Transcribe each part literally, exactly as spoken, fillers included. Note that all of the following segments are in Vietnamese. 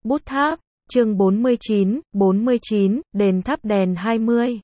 Bút tháp, chương bốn mươi chín, bốn mươi chín, đền thắp đèn hai mươi.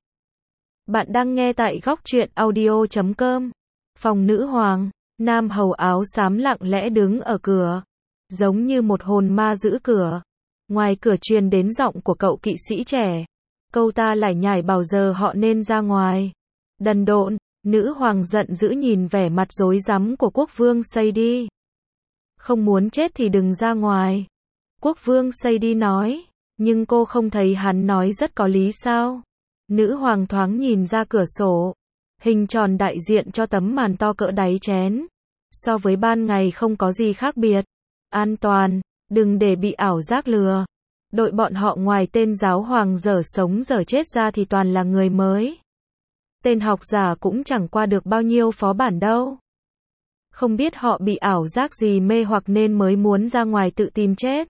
Bạn đang nghe tại góc truyện audio chấm com. Phòng nữ hoàng, nam hầu áo xám lặng lẽ đứng ở cửa, giống như một hồn ma giữ cửa. Ngoài cửa truyền đến giọng của cậu kỵ sĩ trẻ. Câu ta lải nhải bảo giờ họ nên ra ngoài. Đần độn, nữ hoàng giận dữ nhìn vẻ mặt rối rắm của quốc vương Seydi. Không muốn chết thì đừng ra ngoài. Quốc vương Seydi nói, nhưng cô không thấy hắn nói rất có lý sao? Nữ hoàng thoáng nhìn ra cửa sổ, hình tròn đại diện cho tấm màn to cỡ đáy chén. So với ban ngày không có gì khác biệt. An toàn, đừng để bị ảo giác lừa. Đội bọn họ ngoài tên giáo hoàng dở sống dở chết ra thì toàn là người mới. Tên học giả cũng chẳng qua được bao nhiêu phó bản đâu. Không biết họ bị ảo giác gì mê hoặc nên mới muốn ra ngoài tự tìm chết.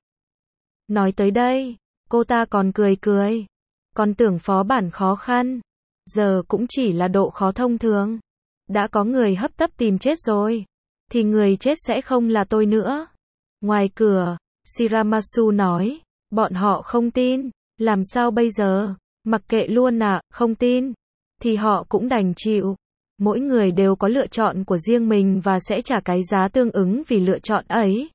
Nói tới đây, cô ta còn cười cười. Còn tưởng phó bản khó khăn. Giờ cũng chỉ là độ khó thông thường. Đã có người hấp tấp tìm chết rồi. Thì người chết sẽ không là tôi nữa. Ngoài cửa, Shiramasu nói. Bọn họ không tin. Làm sao bây giờ? Mặc kệ luôn ạ, à, không tin. Thì họ cũng đành chịu. Mỗi người đều có lựa chọn của riêng mình và sẽ trả cái giá tương ứng vì lựa chọn ấy.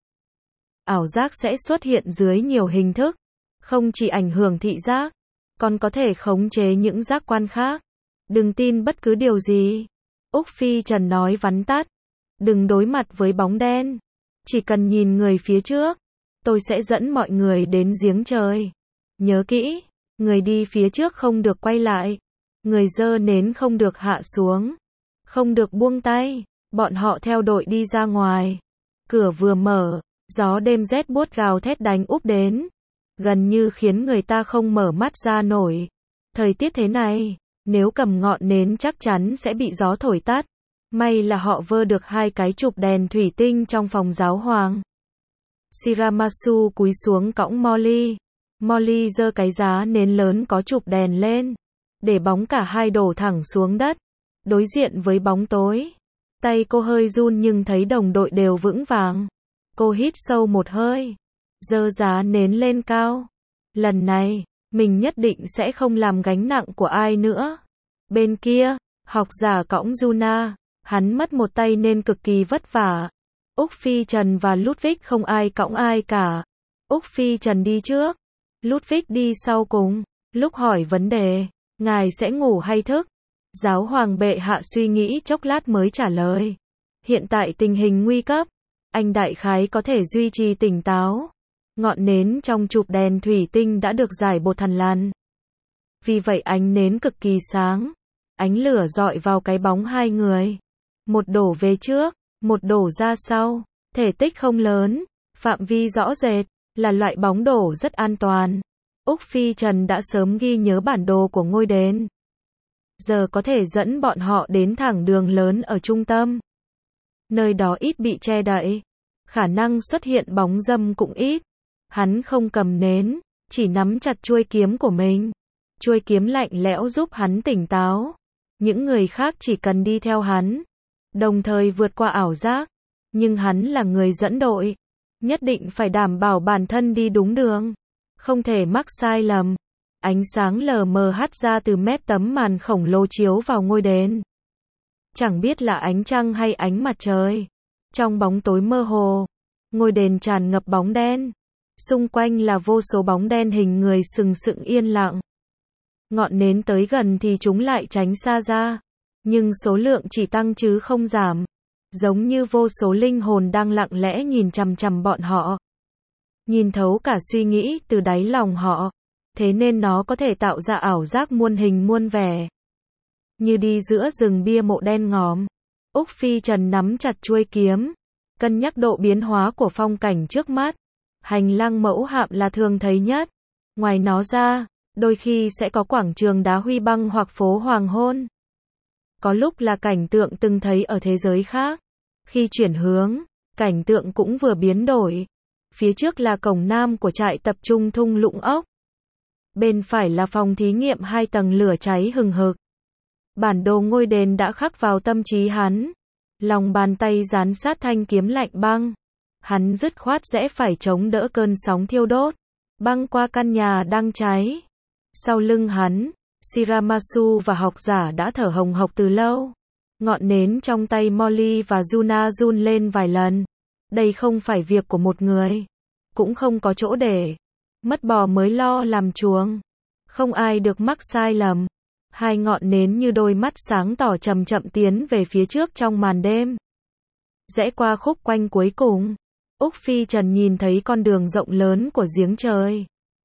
Ảo giác sẽ xuất hiện dưới nhiều hình thức. Không chỉ ảnh hưởng thị giác, còn có thể khống chế những giác quan khác. Đừng tin bất cứ điều gì. Úc Phi Trần nói vắn tắt. Đừng đối mặt với bóng đen. Chỉ cần nhìn người phía trước. Tôi sẽ dẫn mọi người đến giếng trời. Nhớ kỹ, người đi phía trước không được quay lại. Người giơ nến không được hạ xuống. Không được buông tay. Bọn họ theo đội đi ra ngoài. Cửa vừa mở, gió đêm rét buốt gào thét đánh úp đến. Gần như khiến người ta không mở mắt ra nổi. Thời tiết thế này, nếu cầm ngọn nến chắc chắn sẽ bị gió thổi tắt. May là họ vơ được hai cái chụp đèn thủy tinh trong phòng giáo hoàng. Shiramasu cúi xuống cõng Molly. Molly giơ cái giá nến lớn có chụp đèn lên. Để bóng cả hai đổ thẳng xuống đất. Đối diện với bóng tối. Tay cô hơi run nhưng thấy đồng đội đều vững vàng. Cô hít sâu một hơi. Giơ giá nến lên cao. Lần này, mình nhất định sẽ không làm gánh nặng của ai nữa. Bên kia, học giả cõng Yuna. Hắn mất một tay nên cực kỳ vất vả. Úc Phi Trần và Ludwig không ai cõng ai cả. Úc Phi Trần đi trước. Ludwig đi sau cùng. Lúc hỏi vấn đề, ngài sẽ ngủ hay thức? Giáo hoàng bệ hạ suy nghĩ chốc lát mới trả lời. Hiện tại tình hình nguy cấp. Anh đại khái có thể duy trì tỉnh táo. Ngọn nến trong chụp đèn thủy tinh đã được rải bột thằn lằn. Vì vậy ánh nến cực kỳ sáng. Ánh lửa rọi vào cái bóng hai người. Một đổ về trước, một đổ ra sau. Thể tích không lớn, phạm vi rõ rệt, là loại bóng đổ rất an toàn. Úc Phi Trần đã sớm ghi nhớ bản đồ của ngôi đền. Giờ có thể dẫn bọn họ đến thẳng đường lớn ở trung tâm. Nơi đó ít bị che đậy. Khả năng xuất hiện bóng dâm cũng ít. Hắn không cầm nến, chỉ nắm chặt chuôi kiếm của mình. Chuôi kiếm lạnh lẽo giúp hắn tỉnh táo. Những người khác chỉ cần đi theo hắn. Đồng thời vượt qua ảo giác. Nhưng hắn là người dẫn đội. Nhất định phải đảm bảo bản thân đi đúng đường. Không thể mắc sai lầm. Ánh sáng lờ mờ hắt ra từ mép tấm màn khổng lồ chiếu vào ngôi đền. Chẳng biết là ánh trăng hay ánh mặt trời. Trong bóng tối mơ hồ, ngôi đền tràn ngập bóng đen. Xung quanh là vô số bóng đen hình người sừng sững yên lặng. Ngọn nến tới gần thì chúng lại tránh xa ra. Nhưng số lượng chỉ tăng chứ không giảm. Giống như vô số linh hồn đang lặng lẽ nhìn chằm chằm bọn họ. Nhìn thấu cả suy nghĩ từ đáy lòng họ. Thế nên nó có thể tạo ra ảo giác muôn hình muôn vẻ. Như đi giữa rừng bia mộ đen ngòm. Úc Phi Trần nắm chặt chuôi kiếm. Cân nhắc độ biến hóa của phong cảnh trước mắt. Hành lang mẫu hạm là thường thấy nhất. Ngoài nó ra, đôi khi sẽ có quảng trường đá huy băng hoặc phố hoàng hôn. Có lúc là cảnh tượng từng thấy ở thế giới khác. Khi chuyển hướng, cảnh tượng cũng vừa biến đổi. Phía trước là cổng nam của trại tập trung thung lũng ốc. Bên phải là phòng thí nghiệm hai tầng lửa cháy hừng hực. Bản đồ ngôi đền đã khắc vào tâm trí hắn. Lòng bàn tay dán sát thanh kiếm lạnh băng. Hắn dứt khoát rẽ phải chống đỡ cơn sóng thiêu đốt. băng qua căn nhà đang cháy. Sau lưng hắn, Shiramasu và học giả đã thở hồng hộc từ lâu. Ngọn nến trong tay Molly và Yuna run lên vài lần. Đây không phải việc của một người. Cũng không có chỗ để. Mất bò mới lo làm chuồng. Không ai được mắc sai lầm. Hai ngọn nến như đôi mắt sáng tỏ chậm chậm tiến về phía trước trong màn đêm. Rẽ qua khúc quanh cuối cùng, Úc Phi Trần nhìn thấy con đường rộng lớn của giếng trời.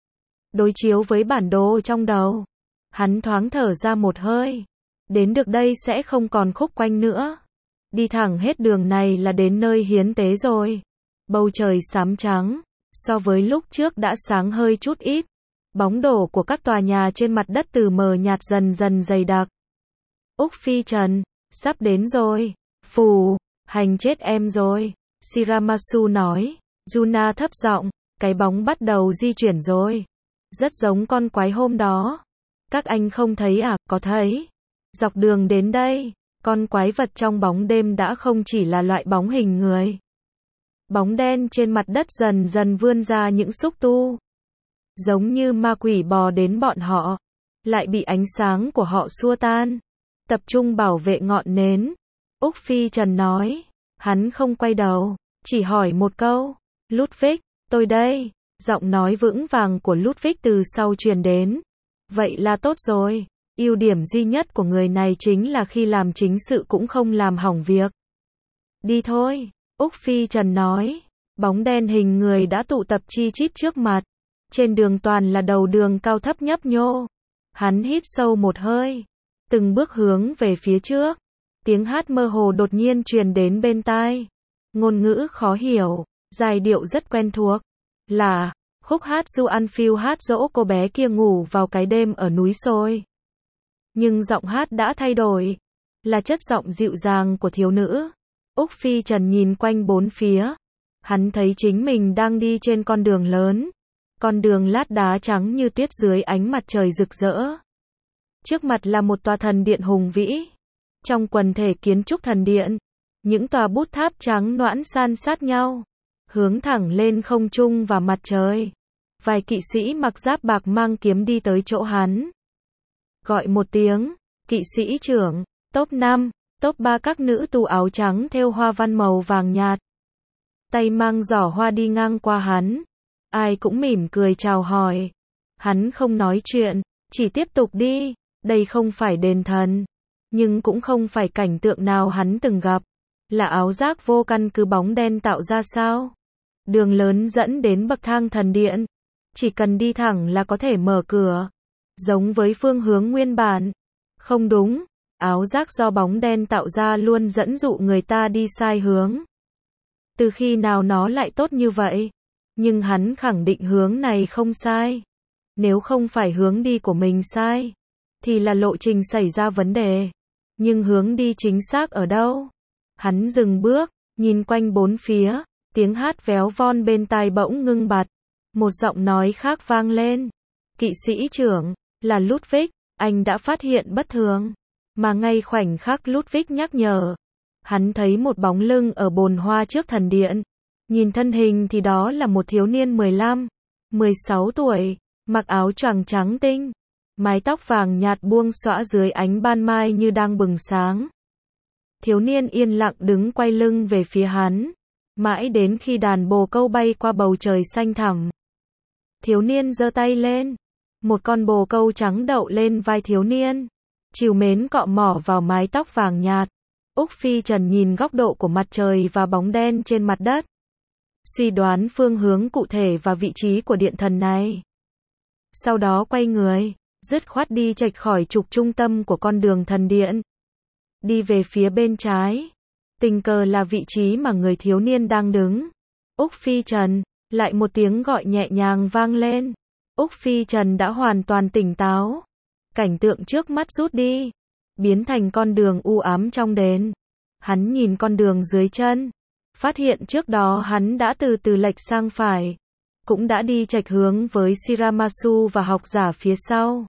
Đối chiếu với bản đồ trong đầu, hắn thoáng thở ra một hơi. Đến được đây sẽ không còn khúc quanh nữa. Đi thẳng hết đường này là đến nơi hiến tế rồi. Bầu trời xám trắng, so với lúc trước đã sáng hơi chút ít. Bóng đổ của các tòa nhà trên mặt đất từ mờ nhạt dần dần dày đặc. Úc Phi Trần, sắp đến rồi. Phù, hành chết em rồi. Shiramasu nói. Yuna thấp giọng, cái bóng bắt đầu di chuyển rồi. Rất giống con quái hôm đó. Các anh không thấy à? Có thấy. Dọc đường đến đây, con quái vật trong bóng đêm đã không chỉ là loại bóng hình người. Bóng đen trên mặt đất dần dần vươn ra những xúc tu. Giống như ma quỷ bò đến bọn họ, lại bị ánh sáng của họ xua tan. Tập trung bảo vệ ngọn nến. Úc Phi Trần nói. Hắn không quay đầu, chỉ hỏi một câu. Ludwig, tôi đây. Giọng nói vững vàng của Ludwig từ sau truyền đến. Vậy là tốt rồi. Ưu điểm duy nhất của người này chính là khi làm chính sự cũng không làm hỏng việc. Đi thôi, Úc Phi Trần nói. Bóng đen hình người đã tụ tập chi chít trước mặt. Trên đường toàn là đầu đường cao thấp nhấp nhô. Hắn hít sâu một hơi. Từng bước hướng về phía trước. Tiếng hát mơ hồ đột nhiên truyền đến bên tai. Ngôn ngữ khó hiểu, giai điệu rất quen thuộc. Là khúc hát Du Anfield hát dỗ cô bé kia ngủ vào cái đêm ở núi Sôi. Nhưng giọng hát đã thay đổi. Là chất giọng dịu dàng của thiếu nữ. Úc Phi Trần nhìn quanh bốn phía. Hắn thấy chính mình đang đi trên con đường lớn. Con đường lát đá trắng như tuyết dưới ánh mặt trời rực rỡ. Trước mặt là một tòa thần điện hùng vĩ. Trong quần thể kiến trúc thần điện, những tòa bút tháp trắng nõn san sát nhau, hướng thẳng lên không trung và mặt trời. Vài kỵ sĩ mặc giáp bạc mang kiếm đi tới chỗ hắn. Gọi một tiếng, kỵ sĩ trưởng, top năm, top ba các nữ tù áo trắng thêu hoa văn màu vàng nhạt. Tay mang giỏ hoa đi ngang qua hắn. Ai cũng mỉm cười chào hỏi. Hắn không nói chuyện, chỉ tiếp tục đi. Đây không phải đền thần, nhưng cũng không phải cảnh tượng nào hắn từng gặp. Là áo giác vô căn cứ bóng đen tạo ra sao? Đường lớn dẫn đến bậc thang thần điện. Chỉ cần đi thẳng là có thể mở cửa. Giống với phương hướng nguyên bản. Không đúng, áo giác do bóng đen tạo ra luôn dẫn dụ người ta đi sai hướng. Từ khi nào nó lại tốt như vậy? Nhưng hắn khẳng định hướng này không sai. Nếu không phải hướng đi của mình sai, thì là lộ trình xảy ra vấn đề. Nhưng hướng đi chính xác ở đâu? Hắn dừng bước, nhìn quanh bốn phía, tiếng hát véo von bên tai bỗng ngưng bặt. Một giọng nói khác vang lên. Kỵ sĩ trưởng, là Ludwig, anh đã phát hiện bất thường. Mà ngay khoảnh khắc Ludwig nhắc nhở, hắn thấy một bóng lưng ở bồn hoa trước thần điện. Nhìn thân hình thì đó là một thiếu niên mười lăm, mười sáu tuổi, mặc áo choàng trắng tinh, mái tóc vàng nhạt buông xõa dưới ánh ban mai như đang bừng sáng. Thiếu niên yên lặng đứng quay lưng về phía hắn, mãi đến khi đàn bồ câu bay qua bầu trời xanh thẳm. Thiếu niên giơ tay lên, một con bồ câu trắng đậu lên vai thiếu niên, trìu mến cọ mỏ vào mái tóc vàng nhạt. Úc Phi Trần nhìn góc độ của mặt trời và bóng đen trên mặt đất, suy đoán phương hướng cụ thể và vị trí của điện thần này. Sau đó quay người, dứt khoát đi chệch khỏi trục trung tâm của con đường thần điện. Đi về phía bên trái. Tình cờ là vị trí mà người thiếu niên đang đứng. Úc Phi Trần, lại một tiếng gọi nhẹ nhàng vang lên. Úc Phi Trần đã hoàn toàn tỉnh táo. Cảnh tượng trước mắt rút đi, biến thành con đường u ám trong đền. Hắn nhìn con đường dưới chân, phát hiện trước đó hắn đã từ từ lệch sang phải, cũng đã đi chệch hướng với Shiramasu và học giả phía sau.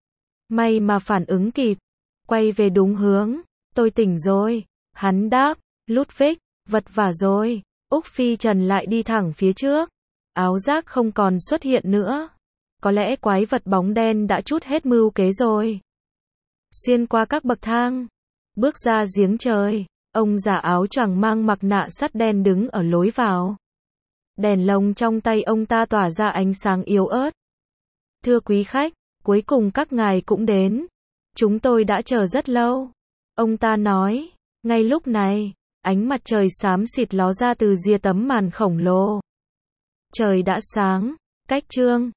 May mà phản ứng kịp, quay về đúng hướng. Tôi tỉnh rồi, hắn đáp. Ludwig, vật vả rồi. Úc Phi Trần lại đi thẳng phía trước. áo giác không còn xuất hiện nữa. Có lẽ quái vật bóng đen đã trút hết mưu kế rồi. Xuyên qua các bậc thang, bước ra giếng trời, ông già áo choàng mang mặt nạ sắt đen đứng ở lối vào. Đèn lồng trong tay ông ta tỏa ra ánh sáng yếu ớt. Thưa quý khách, cuối cùng các ngài cũng đến. Chúng tôi đã chờ rất lâu. Ông ta nói. Ngay lúc này, ánh mặt trời xám xịt ló ra từ rìa tấm màn khổng lồ. Trời đã sáng. Cách chương